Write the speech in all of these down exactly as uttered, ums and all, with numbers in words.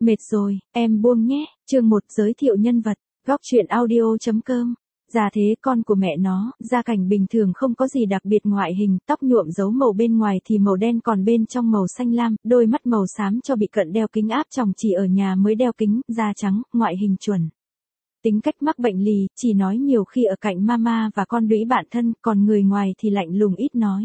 Mệt rồi, em buông nhé. Chương một giới thiệu nhân vật. Góc truyện audio chấm com. Già thế con của mẹ nó, gia cảnh bình thường không có gì đặc biệt ngoại hình, tóc nhuộm dấu màu bên ngoài thì màu đen còn bên trong màu xanh lam, đôi mắt màu xám cho bị cận đeo kính áp tròng chỉ ở nhà mới đeo kính, da trắng, ngoại hình chuẩn. Tính cách mắc bệnh lì, chỉ nói nhiều khi ở cạnh mama và con đũy bạn thân, còn người ngoài thì lạnh lùng ít nói.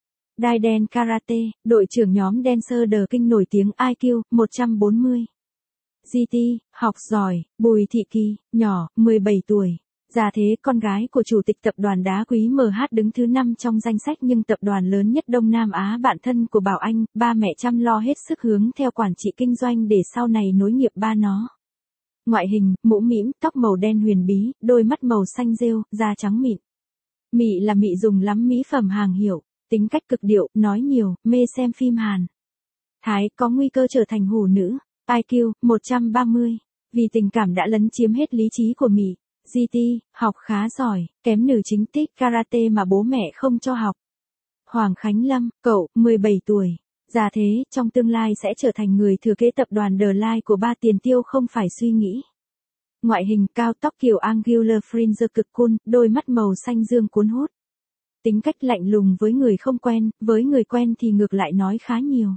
Đai đen karate, đội trưởng nhóm Dancer The King nổi tiếng i kiu một trăm bốn mươi. giê tê, học giỏi, Bùi Thị Kỳ, nhỏ, mười bảy tuổi. Già thế con gái của chủ tịch tập đoàn đá quý em hát đứng thứ năm trong danh sách nhưng tập đoàn lớn nhất Đông Nam Á bạn thân của Bảo Anh, ba mẹ chăm lo hết sức hướng theo quản trị kinh doanh để sau này nối nghiệp ba nó. Ngoại hình, mũ mĩm, tóc màu đen huyền bí, đôi mắt màu xanh rêu, da trắng mịn. Mị là mị dùng lắm mỹ phẩm hàng hiệu, tính cách cực điệu, nói nhiều, mê xem phim Hàn. Thái có nguy cơ trở thành hủ nữ, i kiu một trăm ba mươi. Vì tình cảm đã lấn chiếm hết lý trí của mị. giê tê, học khá giỏi, kém nữ chính tích karate mà bố mẹ không cho học. Hoàng Khánh Lâm, cậu, mười bảy tuổi. Già thế, trong tương lai sẽ trở thành người thừa kế tập đoàn The Line của ba tiền tiêu không phải suy nghĩ. Ngoại hình cao tóc kiểu angular fringe cực cool, đôi mắt màu xanh dương cuốn hút. Tính cách lạnh lùng với người không quen, với người quen thì ngược lại nói khá nhiều.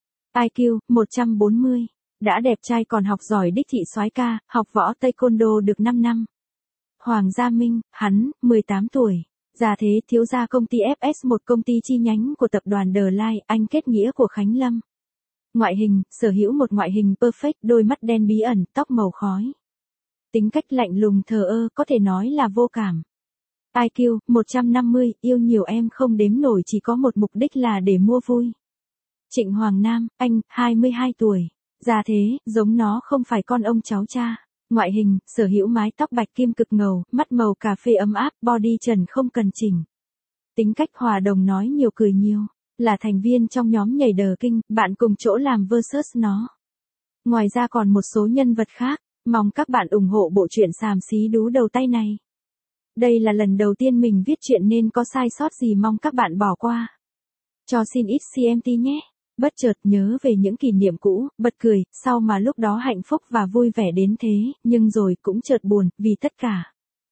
i kiu một trăm bốn mươi. Đã đẹp trai còn học giỏi đích thị soái ca, học võ taekwondo được năm năm. Hoàng Gia Minh, hắn, mười tám tuổi. Già thế thiếu gia công ty ép ét một công ty chi nhánh của tập đoàn The Line, anh kết nghĩa của Khánh Lâm. Ngoại hình, sở hữu một ngoại hình perfect, đôi mắt đen bí ẩn, tóc màu khói. Tính cách lạnh lùng thờ ơ, có thể nói là vô cảm. i kiu một trăm năm mươi, yêu nhiều em không đếm nổi chỉ có một mục đích là để mua vui. Trịnh Hoàng Nam, anh, hai mươi hai tuổi. Già thế, giống nó không phải con ông cháu cha. Ngoại hình, sở hữu mái tóc bạch kim cực ngầu, mắt màu cà phê ấm áp, body trần không cần chỉnh. Tính cách hòa đồng nói nhiều cười nhiều, là thành viên trong nhóm nhảy The King, bạn cùng chỗ làm versus nó. Ngoài ra còn một số nhân vật khác, mong các bạn ủng hộ bộ truyện xàm xí đú đầu tay này. Đây là lần đầu tiên mình viết truyện nên có sai sót gì mong các bạn bỏ qua. Cho xin ít xê em tê nhé. Bất chợt nhớ về những kỷ niệm cũ, bật cười, sau mà lúc đó hạnh phúc và vui vẻ đến thế, nhưng rồi cũng chợt buồn, vì tất cả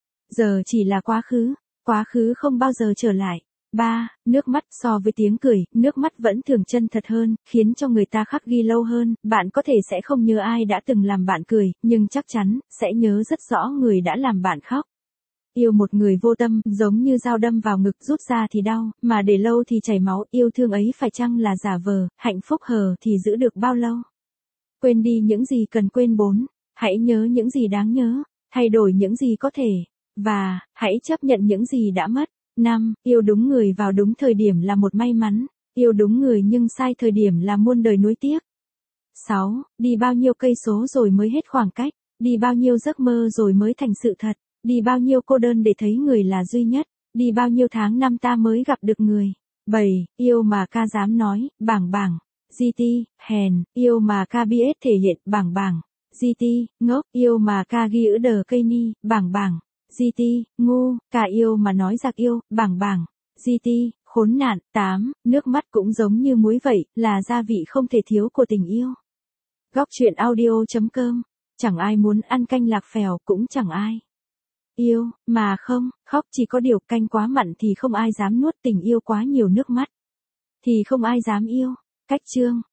giờ chỉ là quá khứ, quá khứ không bao giờ trở lại. ba. Nước mắt, so với tiếng cười, nước mắt vẫn thường chân thật hơn, khiến cho người ta khắc ghi lâu hơn, bạn có thể sẽ không nhớ ai đã từng làm bạn cười, nhưng chắc chắn, sẽ nhớ rất rõ người đã làm bạn khóc. Yêu một người vô tâm, giống như dao đâm vào ngực rút ra thì đau, mà để lâu thì chảy máu, yêu thương ấy phải chăng là giả vờ, hạnh phúc hờ thì giữ được bao lâu. Quên đi những gì cần quên bốn, hãy nhớ những gì đáng nhớ, thay đổi những gì có thể, và, hãy chấp nhận những gì đã mất. năm. Yêu đúng người vào đúng thời điểm là một may mắn, yêu đúng người nhưng sai thời điểm là muôn đời nuối tiếc. sáu. Đi bao nhiêu cây số rồi mới hết khoảng cách, đi bao nhiêu giấc mơ rồi mới thành sự thật. Đi bao nhiêu cô đơn để thấy người là duy nhất, đi bao nhiêu tháng năm ta mới gặp được người. bảy. Yêu mà ca dám nói, bảng bảng. giê tê, hèn, yêu mà ca biết thể hiện, bảng bảng. giê tê, ngốc, yêu mà ca ghi ữ đờ cây ni, bảng bảng. giê tê, ngu, ca yêu mà nói giặc yêu, bảng bảng. giê tê, khốn nạn. tám. Nước mắt cũng giống như muối vậy, là gia vị không thể thiếu của tình yêu. Góc truyện audio chấm com. Chẳng ai muốn ăn canh lạc phèo, cũng chẳng ai yêu, mà không, khóc chỉ có điều canh quá mặn thì không ai dám nuốt, tình yêu quá nhiều nước mắt thì không ai dám yêu. Cách chương.